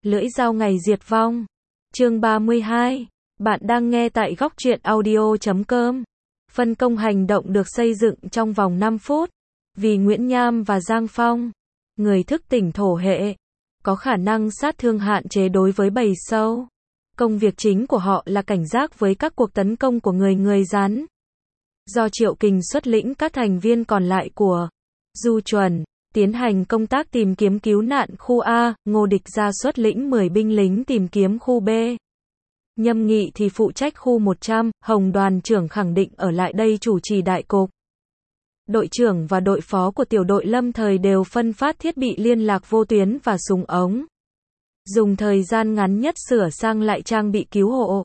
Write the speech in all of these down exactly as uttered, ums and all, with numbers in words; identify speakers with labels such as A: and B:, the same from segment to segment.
A: Lưỡi dao ngày diệt vong. Chương ba mươi hai. Bạn đang nghe tại góc truyện audio chấm com. Phân công hành động được xây dựng trong vòng năm phút. Vì Nguyễn Nham và Giang Phong, người thức tỉnh thổ hệ, có khả năng sát thương hạn chế đối với bầy sâu. Công việc chính của họ là cảnh giác với các cuộc tấn công của người người rắn. Do Triệu Kình xuất lĩnh các thành viên còn lại của Du Chuẩn tiến hành công tác tìm kiếm cứu nạn khu A, Ngô Địch ra xuất lĩnh mười binh lính tìm kiếm khu B. Nhâm Nghị thì phụ trách khu một trăm, Hồng đoàn trưởng khẳng định ở lại đây chủ trì đại cục. Đội trưởng và đội phó của tiểu đội lâm thời đều phân phát thiết bị liên lạc vô tuyến và súng ống. Dùng thời gian ngắn nhất sửa sang lại trang bị cứu hộ.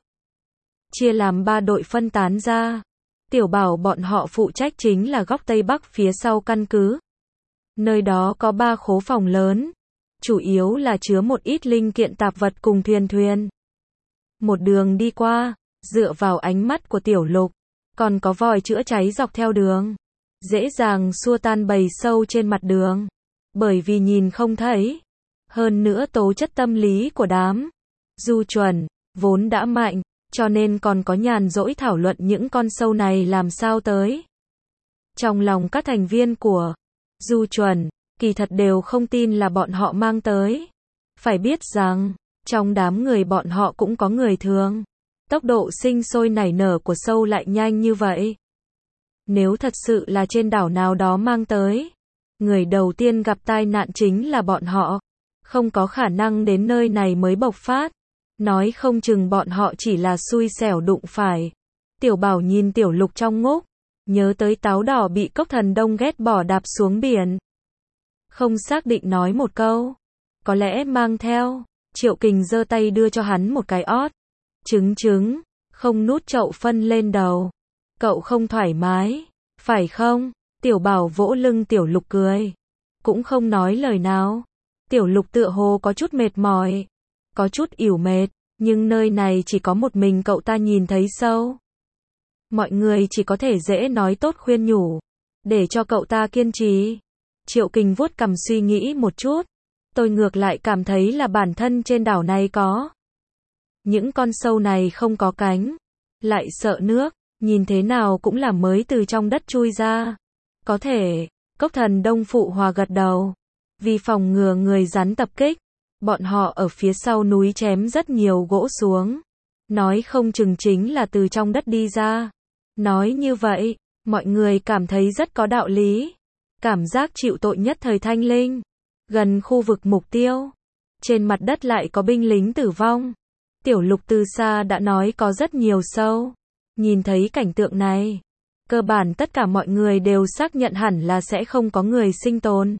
A: Chia làm ba đội phân tán ra. Tiểu Bảo bọn họ phụ trách chính là góc Tây Bắc phía sau căn cứ. Nơi đó có ba khố phòng lớn, chủ yếu là chứa một ít linh kiện tạp vật cùng thuyền thuyền. Một đường đi qua, dựa vào ánh mắt của Tiểu Lục, còn có vòi chữa cháy dọc theo đường, dễ dàng xua tan bầy sâu trên mặt đường, bởi vì nhìn không thấy. Hơn nữa tố chất tâm lý của đám Du Chuẩn vốn đã mạnh, cho nên còn có nhàn rỗi thảo luận những con sâu này làm sao tới. Trong lòng các thành viên của Du Chuẩn, kỳ thật đều không tin là bọn họ mang tới. Phải biết rằng, trong đám người bọn họ cũng có người thường. Tốc độ sinh sôi nảy nở của sâu lại nhanh như vậy. Nếu thật sự là trên đảo nào đó mang tới, người đầu tiên gặp tai nạn chính là bọn họ. Không có khả năng đến nơi này mới bộc phát. Nói không chừng bọn họ chỉ là xui xẻo đụng phải. Tiểu Bảo nhìn Tiểu Lục trong ngốc, nhớ tới táo đỏ bị Cốc Thần Đông ghét bỏ đạp xuống biển. Không xác định nói một câu. Có lẽ mang theo. Triệu Kình giơ tay đưa cho hắn một cái ót. Trứng trứng, không nút chậu phân lên đầu. Cậu không thoải mái, phải không? Tiểu Bảo vỗ lưng Tiểu Lục cười. Cũng không nói lời nào. Tiểu Lục tựa hồ có chút mệt mỏi. Có chút ỉu mệt, nhưng nơi này chỉ có một mình cậu ta nhìn thấy sâu. Mọi người chỉ có thể dễ nói tốt khuyên nhủ, để cho cậu ta kiên trì. Triệu Kình vuốt cằm suy nghĩ một chút. Tôi ngược lại cảm thấy là bản thân trên đảo này có. Những con sâu này không có cánh, lại sợ nước, nhìn thế nào cũng là mới từ trong đất chui ra. Có thể, Cốc Thần Đông phụ hòa gật đầu. Vì phòng ngừa người rắn tập kích, bọn họ ở phía sau núi chém rất nhiều gỗ xuống. Nói không chừng chính là từ trong đất đi ra. Nói như vậy, mọi người cảm thấy rất có đạo lý. Cảm giác chịu tội nhất thời thanh linh. Gần khu vực mục tiêu, trên mặt đất lại có binh lính tử vong. Tiểu Lục từ xa đã nói có rất nhiều sâu. Nhìn thấy cảnh tượng này, cơ bản tất cả mọi người đều xác nhận hẳn là sẽ không có người sinh tồn.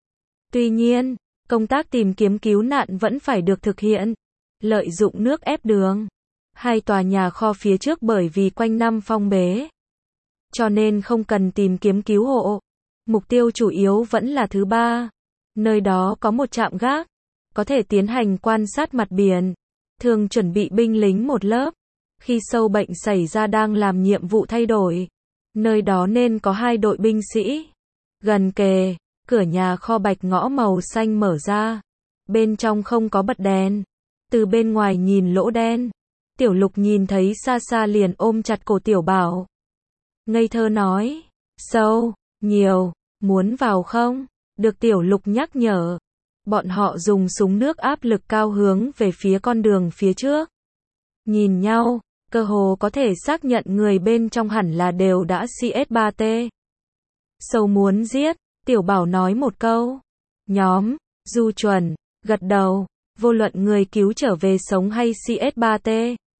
A: Tuy nhiên, công tác tìm kiếm cứu nạn vẫn phải được thực hiện. Lợi dụng nước ép đường. Hai tòa nhà kho phía trước bởi vì quanh năm phong bế, cho nên không cần tìm kiếm cứu hộ. Mục tiêu chủ yếu vẫn là thứ ba. Nơi đó có một trạm gác, có thể tiến hành quan sát mặt biển. Thường chuẩn bị binh lính một lớp. Khi sâu bệnh xảy ra đang làm nhiệm vụ thay đổi, nơi đó nên có hai đội binh sĩ. Gần kề, cửa nhà kho bạch ngõ màu xanh mở ra. Bên trong không có bật đèn. Từ bên ngoài nhìn lỗ đen. Tiểu Lục nhìn thấy xa xa liền ôm chặt cổ Tiểu Bảo. Ngây thơ nói, sâu, nhiều, muốn vào không? Được Tiểu Lục nhắc nhở. Bọn họ dùng súng nước áp lực cao hướng về phía con đường phía trước. Nhìn nhau, cơ hồ có thể xác nhận người bên trong hẳn là đều đã C S ba T. Sâu muốn giết, Tiểu Bảo nói một câu. Nhóm Du Chuẩn gật đầu, vô luận người cứu trở về sống hay C S ba T.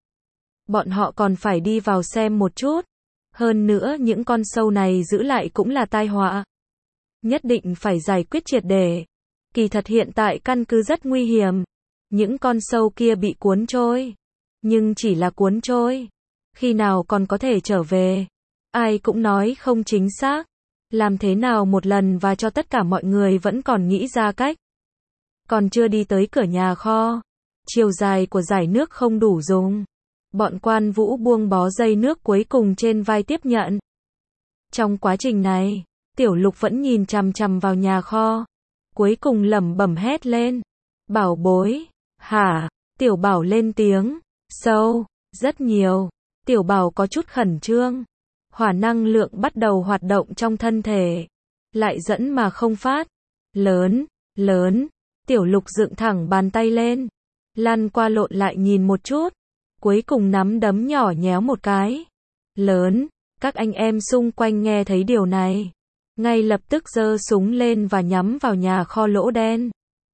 A: Bọn họ còn phải đi vào xem một chút. Hơn nữa những con sâu này giữ lại cũng là tai họa. Nhất định phải giải quyết triệt để. Kỳ thật hiện tại căn cứ rất nguy hiểm. Những con sâu kia bị cuốn trôi. Nhưng chỉ là cuốn trôi. Khi nào còn có thể trở về? Ai cũng nói không chính xác. Làm thế nào một lần và cho tất cả mọi người vẫn còn nghĩ ra cách. Còn chưa đi tới cửa nhà kho. Chiều dài của dải nước không đủ dùng. Bọn Quan Vũ buông bó dây nước cuối cùng trên vai tiếp nhận. Trong quá trình này, Tiểu Lục vẫn nhìn chằm chằm vào nhà kho. Cuối cùng lẩm bẩm hét lên. Bảo bối, Hả? Tiểu Bảo lên tiếng. Sâu, rất nhiều. Tiểu Bảo có chút khẩn trương. Hỏa năng lượng bắt đầu hoạt động trong thân thể. Lại dẫn mà không phát. Lớn, lớn. Tiểu Lục dựng thẳng bàn tay lên. Lăn qua lộn lại nhìn một chút. Cuối cùng nắm đấm nhỏ nhéo một cái. Lớn. Các anh em xung quanh nghe thấy điều này. Ngay lập tức giơ súng lên và nhắm vào nhà kho lỗ đen.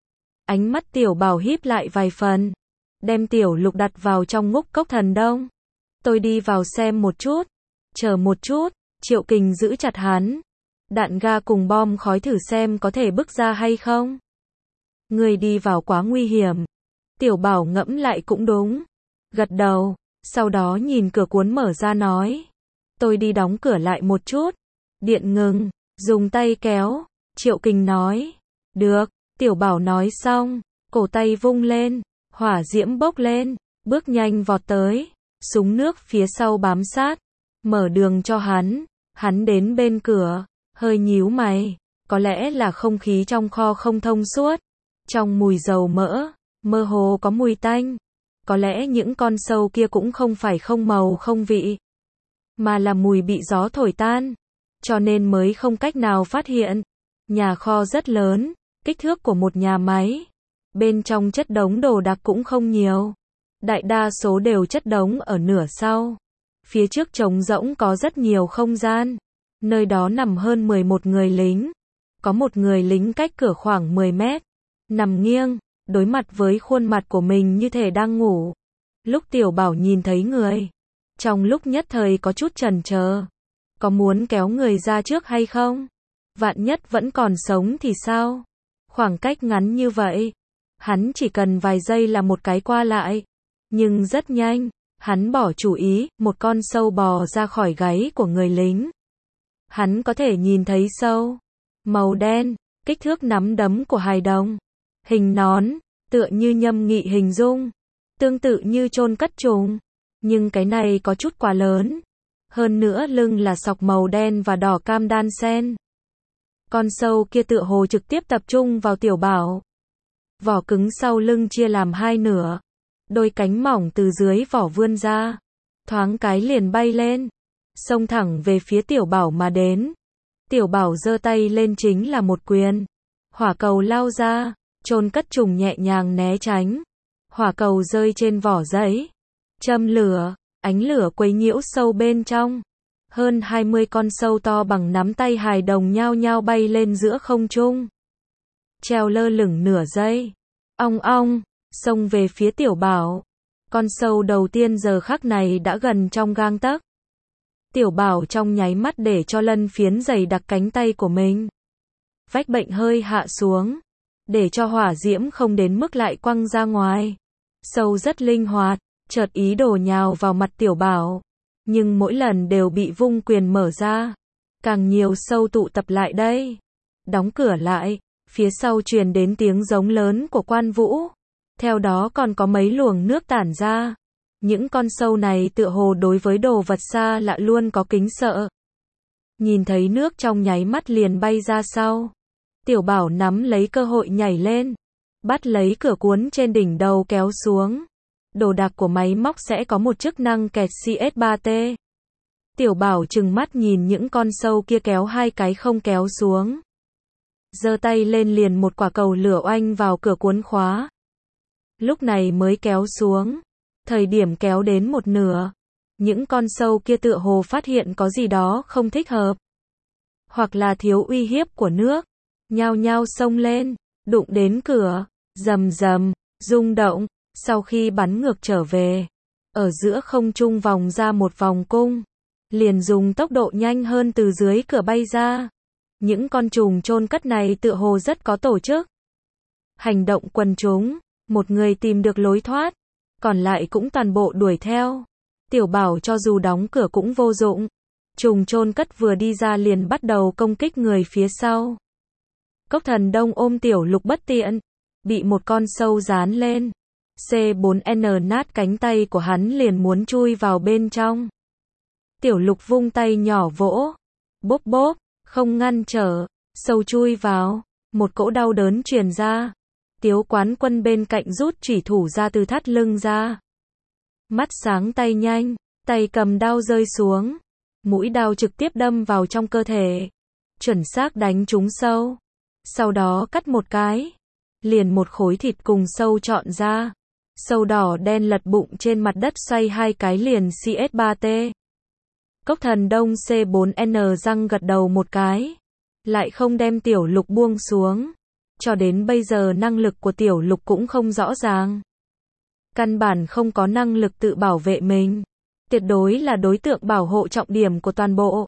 A: Ánh mắt Tiểu Bảo híp lại vài phần. Đem Tiểu Lục đặt vào trong ngúc cốc thần đông. Tôi đi vào xem một chút. Chờ một chút. Triệu Kình giữ chặt hắn. Đạn ga cùng bom khói thử xem có thể bức ra hay không. Người đi vào quá nguy hiểm. Tiểu Bảo ngẫm lại cũng đúng. Gật đầu. Sau đó nhìn cửa cuốn mở ra nói. Tôi đi đóng cửa lại một chút. Điện ngừng. Dùng tay kéo. Triệu Kình nói. Được. Tiểu Bảo nói xong. Cổ tay vung lên. Hỏa diễm bốc lên. Bước nhanh vọt tới. Súng nước phía sau bám sát. Mở đường cho hắn. Hắn đến bên cửa. Hơi nhíu mày. Có lẽ là không khí trong kho không thông suốt. Trong mùi dầu mỡ. Mơ hồ có mùi tanh. Có lẽ những con sâu kia cũng không phải không màu không vị. Mà là mùi bị gió thổi tan. Cho nên mới không cách nào phát hiện. Nhà kho rất lớn. Kích thước của một nhà máy. Bên trong chất đống đồ đạc cũng không nhiều. Đại đa số đều chất đống ở nửa sau. Phía trước trống rỗng có rất nhiều không gian. Nơi đó nằm hơn mười một người lính. Có một người lính cách cửa khoảng mười mét. Nằm nghiêng, đối mặt với khuôn mặt của mình như thể đang ngủ. Lúc Tiểu Bảo nhìn thấy người. Trong lúc nhất thời có chút chần chờ. Có muốn kéo người ra trước hay không? Vạn nhất vẫn còn sống thì sao? Khoảng cách ngắn như vậy. Hắn chỉ cần vài giây là một cái qua lại. Nhưng rất nhanh. Hắn bỏ chủ ý, một con sâu bò ra khỏi gáy của người lính. Hắn có thể nhìn thấy sâu. Màu đen, kích thước nắm đấm của hài đồng. Hình nón, tựa như Nhâm Nghị hình dung. Tương tự như chôn cất trùng. Nhưng cái này có chút quá lớn. Hơn nữa lưng là sọc màu đen và đỏ cam đan xen. Con sâu kia tựa hồ trực tiếp tập trung vào Tiểu Bảo. Vỏ cứng sau lưng chia làm hai nửa. Đôi cánh mỏng từ dưới vỏ vươn ra. Thoáng cái liền bay lên. Xông thẳng về phía Tiểu Bảo mà đến. Tiểu Bảo giơ tay lên chính là một quyền. Hỏa cầu lao ra. Chôn cất trùng nhẹ nhàng né tránh. Hỏa cầu rơi trên vỏ giấy. Châm lửa. Ánh lửa quấy nhiễu sâu bên trong. Hơn hai mươi con sâu to bằng nắm tay hài đồng nhao nhao bay lên giữa không trung. Treo lơ lửng nửa giây. Ong ong. Xông về phía Tiểu Bảo. Con sâu đầu tiên giờ khắc này đã gần trong gang tấc. Tiểu Bảo trong nháy mắt để cho lân phiến dày đặc cánh tay của mình. Vách bệnh hơi hạ xuống. Để cho hỏa diễm không đến mức lại quăng ra ngoài. Sâu rất linh hoạt. Chợt ý đồ nhào vào mặt Tiểu Bảo. Nhưng mỗi lần đều bị vung quyền mở ra. Càng nhiều sâu tụ tập lại đây. Đóng cửa lại. Phía sau truyền đến tiếng giống lớn của Quan Vũ. Theo đó còn có mấy luồng nước tản ra. Những con sâu này tựa hồ đối với đồ vật xa lạ luôn có kính sợ. Nhìn thấy nước trong nháy mắt liền bay ra sau. Tiểu Bảo nắm lấy cơ hội nhảy lên. Bắt lấy cửa cuốn trên đỉnh đầu kéo xuống. Đồ đạc của máy móc sẽ có một chức năng kẹt C S ba T. Tiểu Bảo trừng mắt nhìn những con sâu kia kéo hai cái không kéo xuống. Giơ tay lên liền một quả cầu lửa oanh vào cửa cuốn khóa. Lúc này mới kéo xuống. Thời điểm kéo đến một nửa. Những con sâu kia tựa hồ phát hiện có gì đó không thích hợp. Hoặc là thiếu uy hiếp của nước. Nhao nhao xông lên. Đụng đến cửa. Rầm rầm. Rung động. Sau khi bắn ngược trở về. Ở giữa không trung vòng ra một vòng cung. Liền dùng tốc độ nhanh hơn từ dưới cửa bay ra. Những con trùng chôn cất này tựa hồ rất có tổ chức. Hành động quần chúng. Một người tìm được lối thoát. Còn lại cũng toàn bộ đuổi theo. Tiểu Bảo cho dù đóng cửa cũng vô dụng. Trùng chôn cất vừa đi ra liền bắt đầu công kích người phía sau. Cốc Thần Đông ôm Tiểu Lục bất tiện. Bị một con sâu dán lên. C bốn N nát cánh tay của hắn liền muốn chui vào bên trong. Tiểu Lục vung tay nhỏ vỗ. Bốp bốp. Không ngăn trở. Sâu chui vào. Một cỗ đau đớn truyền ra. Tiếu Quán Quân bên cạnh rút chủy thủ ra từ thắt lưng ra. Mắt sáng tay nhanh, tay cầm đao rơi xuống. Mũi đao trực tiếp đâm vào trong cơ thể. Chuẩn xác đánh trúng sâu. Sau đó cắt một cái. Liền một khối thịt cùng sâu trọn ra. Sâu đỏ đen lật bụng trên mặt đất xoay hai cái liền C S ba T. Cốc Thần Đông C bốn N răng gật đầu một cái. Lại không đem Tiểu Lục buông xuống. Cho đến bây giờ năng lực của Tiểu Lục cũng không rõ ràng. Căn bản không có năng lực tự bảo vệ mình. Tuyệt đối là đối tượng bảo hộ trọng điểm của toàn bộ.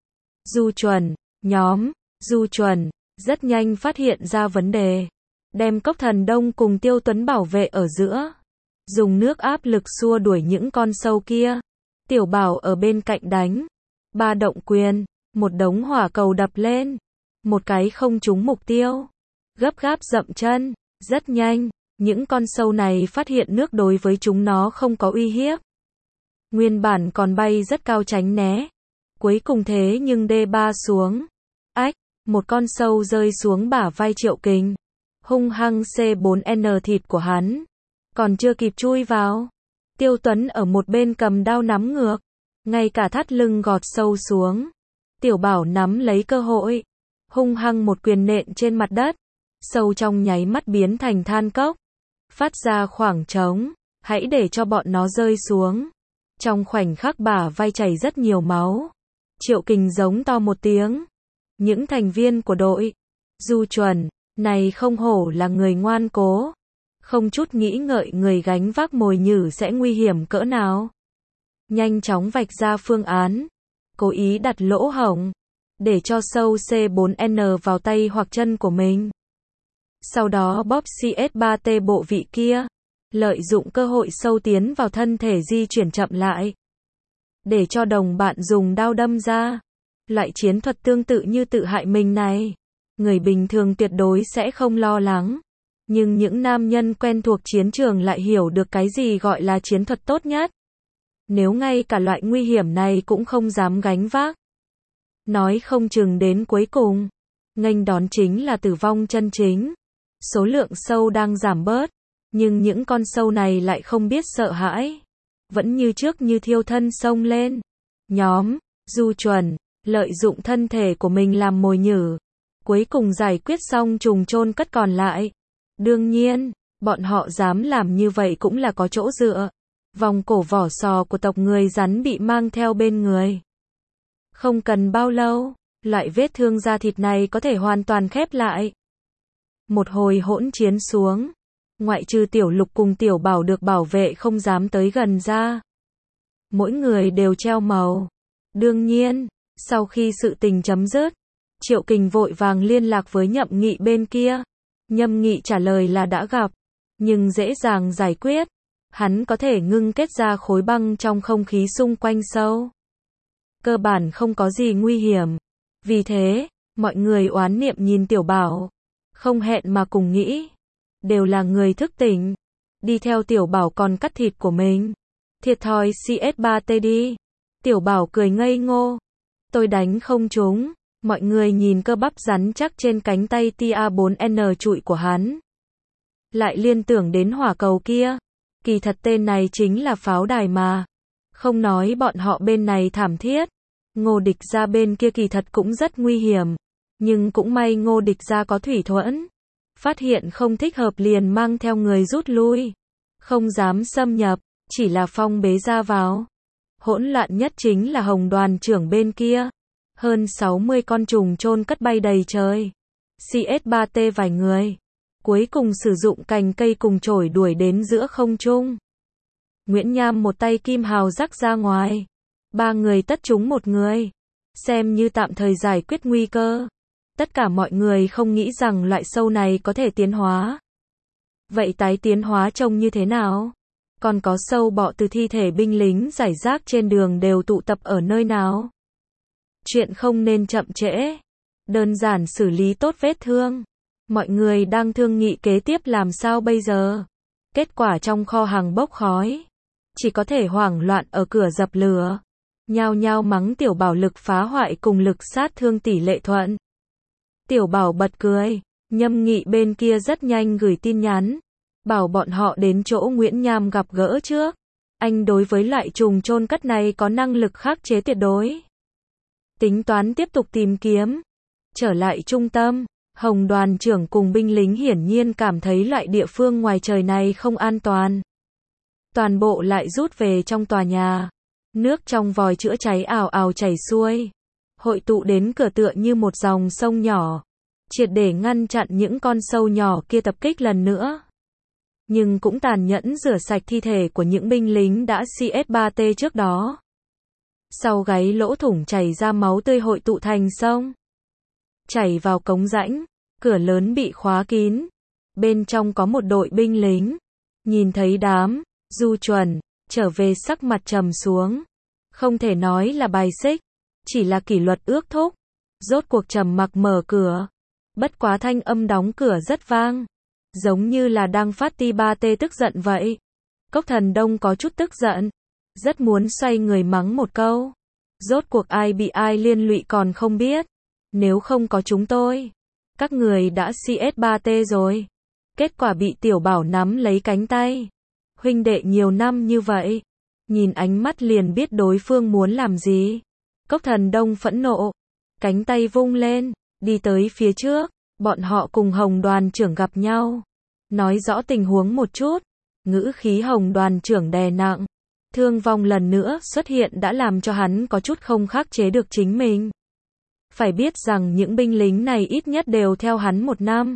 A: Du Chuẩn, nhóm, Du Chuẩn, rất nhanh phát hiện ra vấn đề. Đem Cốc Thần Đông cùng Tiêu Tuấn bảo vệ ở giữa. Dùng nước áp lực xua đuổi những con sâu kia. Tiểu Bảo ở bên cạnh đánh. Ba động quyền, một đống hỏa cầu đập lên. Một cái không trúng mục tiêu. Gấp gáp dậm chân, rất nhanh, những con sâu này phát hiện nước đối với chúng nó không có uy hiếp. Nguyên bản còn bay rất cao tránh né. Cuối cùng thế nhưng đê ba xuống. Ách, một con sâu rơi xuống bả vai Triệu Kình. Hung hăng C bốn N thịt của hắn. Còn chưa kịp chui vào. Tiêu Tuấn ở một bên cầm đao nắm ngược. Ngay cả thắt lưng gọt sâu xuống. Tiểu Bảo nắm lấy cơ hội. Hung hăng một quyền nện trên mặt đất. Sâu trong nháy mắt biến thành than cốc. Phát ra khoảng trống. Hãy để cho bọn nó rơi xuống. Trong khoảnh khắc bả vai chảy rất nhiều máu. Triệu Kình giống to một tiếng. Những thành viên của đội Du Chuẩn này không hổ là người ngoan cố. Không chút nghĩ ngợi người gánh vác mồi nhử sẽ nguy hiểm cỡ nào. Nhanh chóng vạch ra phương án. Cố ý đặt lỗ hổng. Để cho sâu C bốn N vào tay hoặc chân của mình. Sau đó bóp C S ba T bộ vị kia. Lợi dụng cơ hội sâu tiến vào thân thể di chuyển chậm lại. Để cho đồng bạn dùng đao đâm ra. Loại chiến thuật tương tự như tự hại mình này. Người bình thường tuyệt đối sẽ không lo lắng. Nhưng những nam nhân quen thuộc chiến trường lại hiểu được cái gì gọi là chiến thuật tốt nhất. Nếu ngay cả loại nguy hiểm này cũng không dám gánh vác. Nói không chừng đến cuối cùng. Nghênh đón chính là tử vong chân chính. Số lượng sâu đang giảm bớt. Nhưng những con sâu này lại không biết sợ hãi. Vẫn như trước như thiêu thân xông lên. Nhóm, Du Chuẩn, lợi dụng thân thể của mình làm mồi nhử. Cuối cùng giải quyết xong trùng chôn cất còn lại. Đương nhiên, bọn họ dám làm như vậy cũng là có chỗ dựa. Vòng cổ vỏ sò của tộc người rắn bị mang theo bên người. Không cần bao lâu, loại vết thương da thịt này có thể hoàn toàn khép lại. Một hồi hỗn chiến xuống. Ngoại trừ Tiểu Lục cùng Tiểu Bảo được bảo vệ không dám tới gần ra. Mỗi người đều treo màu. Đương nhiên, sau khi sự tình chấm dứt, Triệu Kình vội vàng liên lạc với Nhậm Nghị bên kia. Nhậm Nghị trả lời là đã gặp, nhưng dễ dàng giải quyết. Hắn có thể ngưng kết ra khối băng trong không khí xung quanh sâu. Cơ bản không có gì nguy hiểm. Vì thế, mọi người oán niệm nhìn Tiểu Bảo. Không hẹn mà cùng nghĩ. Đều là người thức tỉnh. Đi theo Tiểu Bảo còn cắt thịt của mình. Thiệt thòi C S ba T đi. Tiểu Bảo cười ngây ngô. Tôi đánh không trúng. Mọi người nhìn cơ bắp rắn chắc trên cánh tay T A bốn N trụi của hắn. Lại liên tưởng đến hỏa cầu kia. Kỳ thật tên này chính là pháo đài mà. Không nói bọn họ bên này thảm thiết. Ngô Địch Gia bên kia kỳ thật cũng rất nguy hiểm. Nhưng cũng may Ngô Địch Gia có thủy thuẫn. Phát hiện không thích hợp liền mang theo người rút lui. Không dám xâm nhập, chỉ là phong bế ra vào. Hỗn loạn nhất chính là Hồng đoàn trưởng bên kia. Hơn sáu mươi con trùng chôn cất bay đầy trời. C S ba T vài người. Cuối cùng sử dụng cành cây cùng chổi đuổi đến giữa không trung. Nguyễn Nham một tay kim hào rắc ra ngoài. Ba người tất trúng một người. Xem như tạm thời giải quyết nguy cơ. Tất cả mọi người không nghĩ rằng loại sâu này có thể tiến hóa. Vậy tái tiến hóa trông như thế nào? Còn có sâu bọ từ thi thể binh lính rải rác trên đường đều tụ tập ở nơi nào? Chuyện không nên chậm trễ. Đơn giản xử lý tốt vết thương. Mọi người đang thương nghị kế tiếp làm sao bây giờ. Kết quả trong kho hàng bốc khói. Chỉ có thể hoảng loạn ở cửa dập lửa. Nhao nhao mắng Tiểu Bảo lực phá hoại cùng lực sát thương tỷ lệ thuận. Tiểu Bảo bật cười. Nhâm Nghị bên kia rất nhanh gửi tin nhắn, bảo bọn họ đến chỗ Nguyễn Nham gặp gỡ trước. Anh đối với loại trùng chôn cất này có năng lực khắc chế tuyệt đối. Tính toán tiếp tục tìm kiếm. Trở lại trung tâm, Hồng đoàn trưởng cùng binh lính hiển nhiên cảm thấy loại địa phương ngoài trời này không an toàn. Toàn bộ lại rút về trong tòa nhà. Nước trong vòi chữa cháy ào ào chảy xuôi, hội tụ đến cửa tựa như một dòng sông nhỏ, triệt để ngăn chặn những con sâu nhỏ kia tập kích lần nữa. Nhưng cũng tàn nhẫn rửa sạch thi thể của những binh lính đã C S ba T trước đó. Sau gáy lỗ thủng chảy ra máu tươi hội tụ thành sông, chảy vào cống rãnh, cửa lớn bị khóa kín. Bên trong có một đội binh lính. Nhìn thấy đám Du Chuẩn trở về, sắc mặt trầm xuống. Không thể nói là bài xích, chỉ là kỷ luật ước thúc. Rốt cuộc trầm mặc mở cửa. Bất quá thanh âm đóng cửa rất vang, giống như là đang phát ti ba tê tức giận vậy. Cốc Thần Đông có chút tức giận, rất muốn xoay người mắng một câu. Rốt cuộc ai bị ai liên lụy còn không biết. Nếu không có chúng tôi, các người đã C S ba T rồi. Kết quả bị Tiểu Bảo nắm lấy cánh tay. Huynh đệ nhiều năm như vậy, nhìn ánh mắt liền biết đối phương muốn làm gì. Cốc Thần Đông phẫn nộ, cánh tay vung lên, đi tới phía trước. Bọn họ cùng Hồng đoàn trưởng gặp nhau, nói rõ tình huống một chút. Ngữ khí Hồng đoàn trưởng đè nặng. Thương vong lần nữa xuất hiện đã làm cho hắn có chút không khắc chế được chính mình. Phải biết rằng những binh lính này ít nhất đều theo hắn một năm.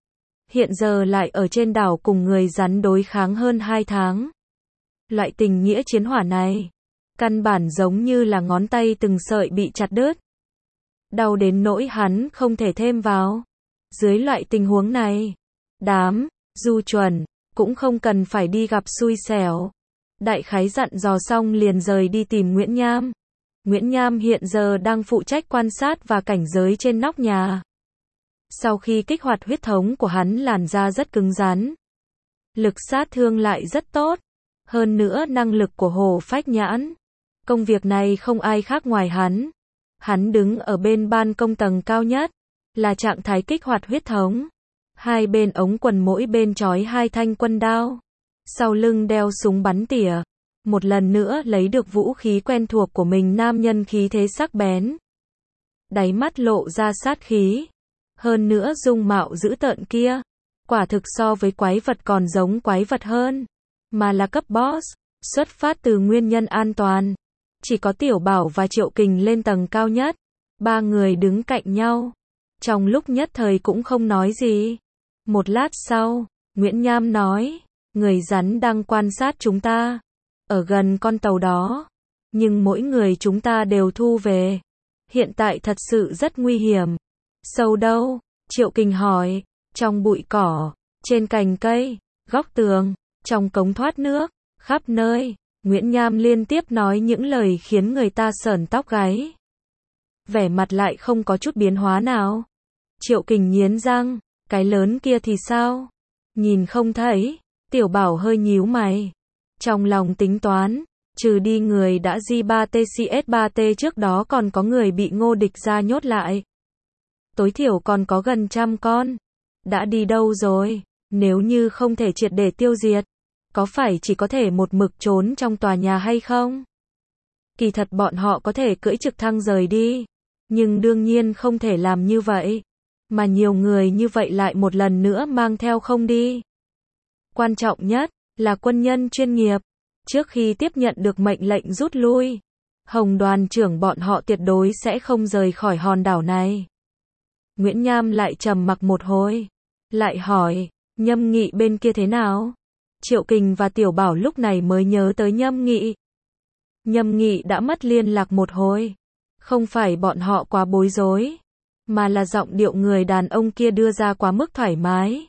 A: Hiện giờ lại ở trên đảo cùng người rắn đối kháng hơn hai tháng. Loại tình nghĩa chiến hỏa này, căn bản giống như là ngón tay từng sợi bị chặt đứt. Đau đến nỗi hắn không thể thêm vào. Dưới loại tình huống này, đám Du Chuẩn cũng không cần phải đi gặp xui xẻo. Đại khái dặn dò xong liền rời đi tìm Nguyễn Nham. Nguyễn Nham hiện giờ đang phụ trách quan sát và cảnh giới trên nóc nhà. Sau khi kích hoạt huyết thống của hắn, làn da rất cứng rắn, lực sát thương lại rất tốt. Hơn nữa năng lực của Hồ Phách Nhãn, công việc này không ai khác ngoài hắn. Hắn đứng ở bên ban công tầng cao nhất, là trạng thái kích hoạt huyết thống. Hai bên ống quần mỗi bên trói hai thanh quân đao, sau lưng đeo súng bắn tỉa. Một lần nữa lấy được vũ khí quen thuộc của mình, nam nhân khí thế sắc bén, đáy mắt lộ ra sát khí. Hơn nữa dung mạo dữ tợn kia, quả thực so với quái vật còn giống quái vật hơn, mà là cấp boss. Xuất phát từ nguyên nhân an toàn, chỉ có Tiểu Bảo và Triệu Kình lên tầng cao nhất. Ba người đứng cạnh nhau, trong lúc nhất thời cũng không nói gì. Một lát sau, Nguyễn Nham nói, người rắn đang quan sát chúng ta, ở gần con tàu đó, nhưng mỗi người chúng ta đều thu về. Hiện tại thật sự rất nguy hiểm. Sâu đâu? Triệu Kình hỏi. Trong bụi cỏ, trên cành cây, góc tường, trong cống thoát nước, khắp nơi. Nguyễn Nham liên tiếp nói những lời khiến người ta sởn tóc gáy. Vẻ mặt lại không có chút biến hóa nào. Triệu Kình nghiến răng, cái lớn kia thì sao? Nhìn không thấy. Tiểu Bảo hơi nhíu mày, trong lòng tính toán, trừ đi người đã G ba T C S ba T trước đó, còn có người bị Ngô Địch ra nhốt lại. Tối thiểu còn có gần trăm con. Đã đi đâu rồi? Nếu như không thể triệt để tiêu diệt, có phải chỉ có thể một mực trốn trong tòa nhà hay không? Kỳ thật bọn họ có thể cưỡi trực thăng rời đi, nhưng đương nhiên không thể làm như vậy. Mà nhiều người như vậy lại một lần nữa mang theo không đi. Quan trọng nhất là quân nhân chuyên nghiệp. Trước khi tiếp nhận được mệnh lệnh rút lui, Hồng đoàn trưởng bọn họ tuyệt đối sẽ không rời khỏi hòn đảo này. Nguyễn Nham lại trầm mặc một hồi, lại hỏi, Nhâm Nghị bên kia thế nào? Triệu Kình và Tiểu Bảo lúc này mới nhớ tới Nhâm Nghị. Nhâm Nghị đã mất liên lạc một hồi. Không phải bọn họ quá bối rối, mà là giọng điệu người đàn ông kia đưa ra quá mức thoải mái,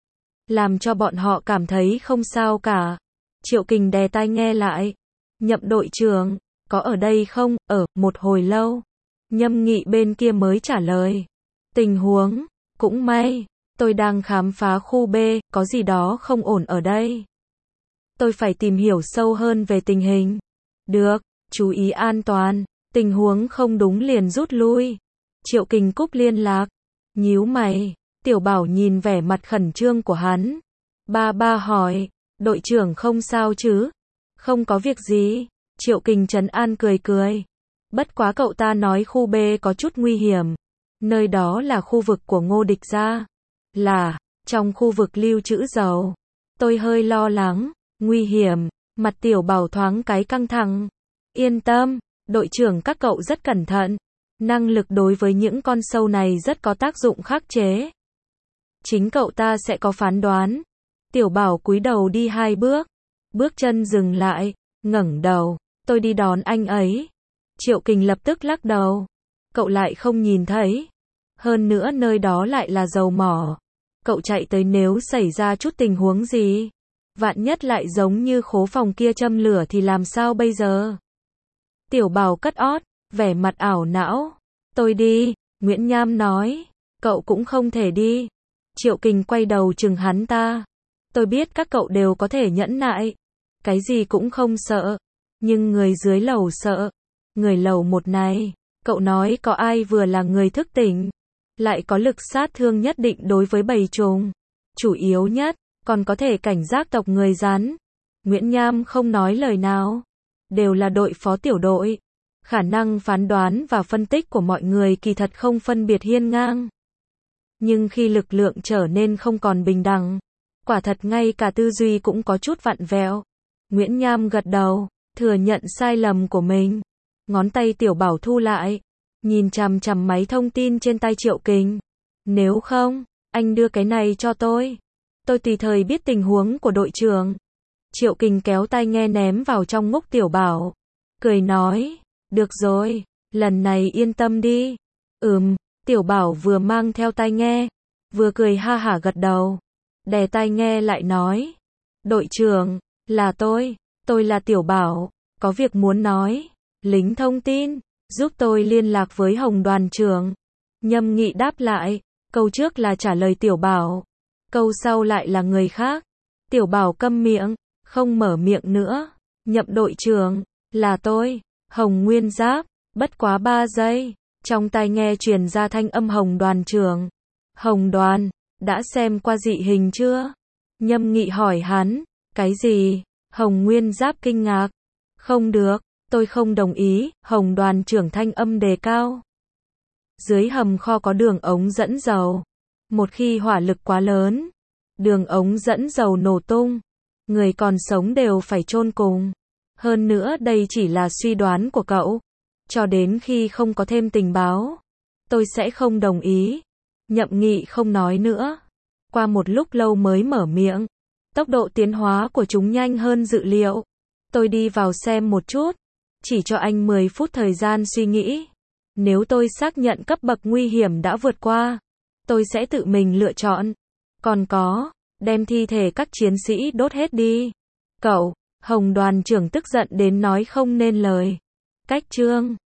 A: làm cho bọn họ cảm thấy không sao cả. Triệu Kình đè tai nghe lại. Nhậm đội trưởng, có ở đây không? Ở, một hồi lâu. Nhâm Nghị bên kia mới trả lời. Tình huống, cũng may, tôi đang khám phá khu B, có gì đó không ổn ở đây. Tôi phải tìm hiểu sâu hơn về tình hình. Được, chú ý an toàn, tình huống không đúng liền rút lui. Triệu Kình cúp liên lạc, nhíu mày, Tiểu Bảo nhìn vẻ mặt khẩn trương của hắn. Ba ba hỏi, đội trưởng không sao chứ? Không có việc gì. Triệu Kình trấn an cười cười. Bất quá cậu ta nói khu B có chút nguy hiểm. Nơi đó là khu vực của Ngô Địch gia. Là, trong khu vực lưu trữ dầu. Tôi hơi lo lắng. Nguy hiểm. Mặt Tiểu Bảo thoáng cái căng thẳng. Yên tâm, đội trưởng các cậu rất cẩn thận. Năng lực đối với những con sâu này rất có tác dụng khắc chế. Chính cậu ta sẽ có phán đoán. Tiểu Bảo cúi đầu đi hai bước. Bước chân dừng lại, ngẩng đầu. Tôi đi đón anh ấy. Triệu Kình lập tức lắc đầu. Cậu lại không nhìn thấy. Hơn nữa nơi đó lại là dầu mỏ. Cậu chạy tới nếu xảy ra chút tình huống gì. Vạn nhất lại giống như khố phòng kia châm lửa thì làm sao bây giờ? Tiểu Bảo cất ót, vẻ mặt ảo não. Tôi đi, Nguyễn Nham nói. Cậu cũng không thể đi. Triệu Kình quay đầu chừng hắn ta. Tôi biết các cậu đều có thể nhẫn nại. Cái gì cũng không sợ. Nhưng người dưới lầu sợ. Người lầu một này, cậu nói có ai vừa là người thức tỉnh, lại có lực sát thương nhất định đối với bầy trùng. Chủ yếu nhất, còn có thể cảnh giác tộc người rắn. Nguyễn Nham không nói lời nào. Đều là đội phó tiểu đội. Khả năng phán đoán và phân tích của mọi người kỳ thật không phân biệt hiên ngang. Nhưng khi lực lượng trở nên không còn bình đẳng, quả thật ngay cả tư duy cũng có chút vặn vẹo. Nguyễn Nham gật đầu, thừa nhận sai lầm của mình. Ngón tay Tiểu Bảo thu lại, nhìn chằm chằm máy thông tin trên tay Triệu Kình. Nếu không, anh đưa cái này cho tôi. Tôi tùy thời biết tình huống của đội trưởng. Triệu Kình kéo tai nghe ném vào trong ngốc Tiểu Bảo. Cười nói, được rồi, lần này yên tâm đi. Ừm, Tiểu Bảo vừa mang theo tai nghe, vừa cười ha hả gật đầu. Đè tai nghe lại nói, đội trưởng, là tôi, tôi là Tiểu Bảo, có việc muốn nói. Lính thông tin, giúp tôi liên lạc với Hồng đoàn trưởng. Nhâm Nghị đáp lại, câu trước là trả lời Tiểu Bảo, câu sau lại là người khác. Tiểu Bảo câm miệng, không mở miệng nữa. Nhậm đội trưởng, là tôi, Hồng Nguyên Giáp. Bất quá ba giây, trong tai nghe truyền ra thanh âm Hồng đoàn trưởng. Hồng đoàn, đã xem qua dị hình chưa? Nhâm Nghị hỏi hắn, cái gì? Hồng Nguyên Giáp kinh ngạc. Không được. Tôi không đồng ý, Hồng đoàn trưởng thanh âm đề cao. Dưới hầm kho có đường ống dẫn dầu. Một khi hỏa lực quá lớn, đường ống dẫn dầu nổ tung, người còn sống đều phải chôn cùng. Hơn nữa đây chỉ là suy đoán của cậu. Cho đến khi không có thêm tình báo, tôi sẽ không đồng ý. Nhậm Nghị không nói nữa. Qua một lúc lâu mới mở miệng. Tốc độ tiến hóa của chúng nhanh hơn dự liệu. Tôi đi vào xem một chút. Chỉ cho anh mười phút thời gian suy nghĩ. Nếu tôi xác nhận cấp bậc nguy hiểm đã vượt qua, tôi sẽ tự mình lựa chọn. Còn có, đem thi thể các chiến sĩ đốt hết đi. Cậu, Hồng đoàn trưởng tức giận đến nói không nên lời. Cách chương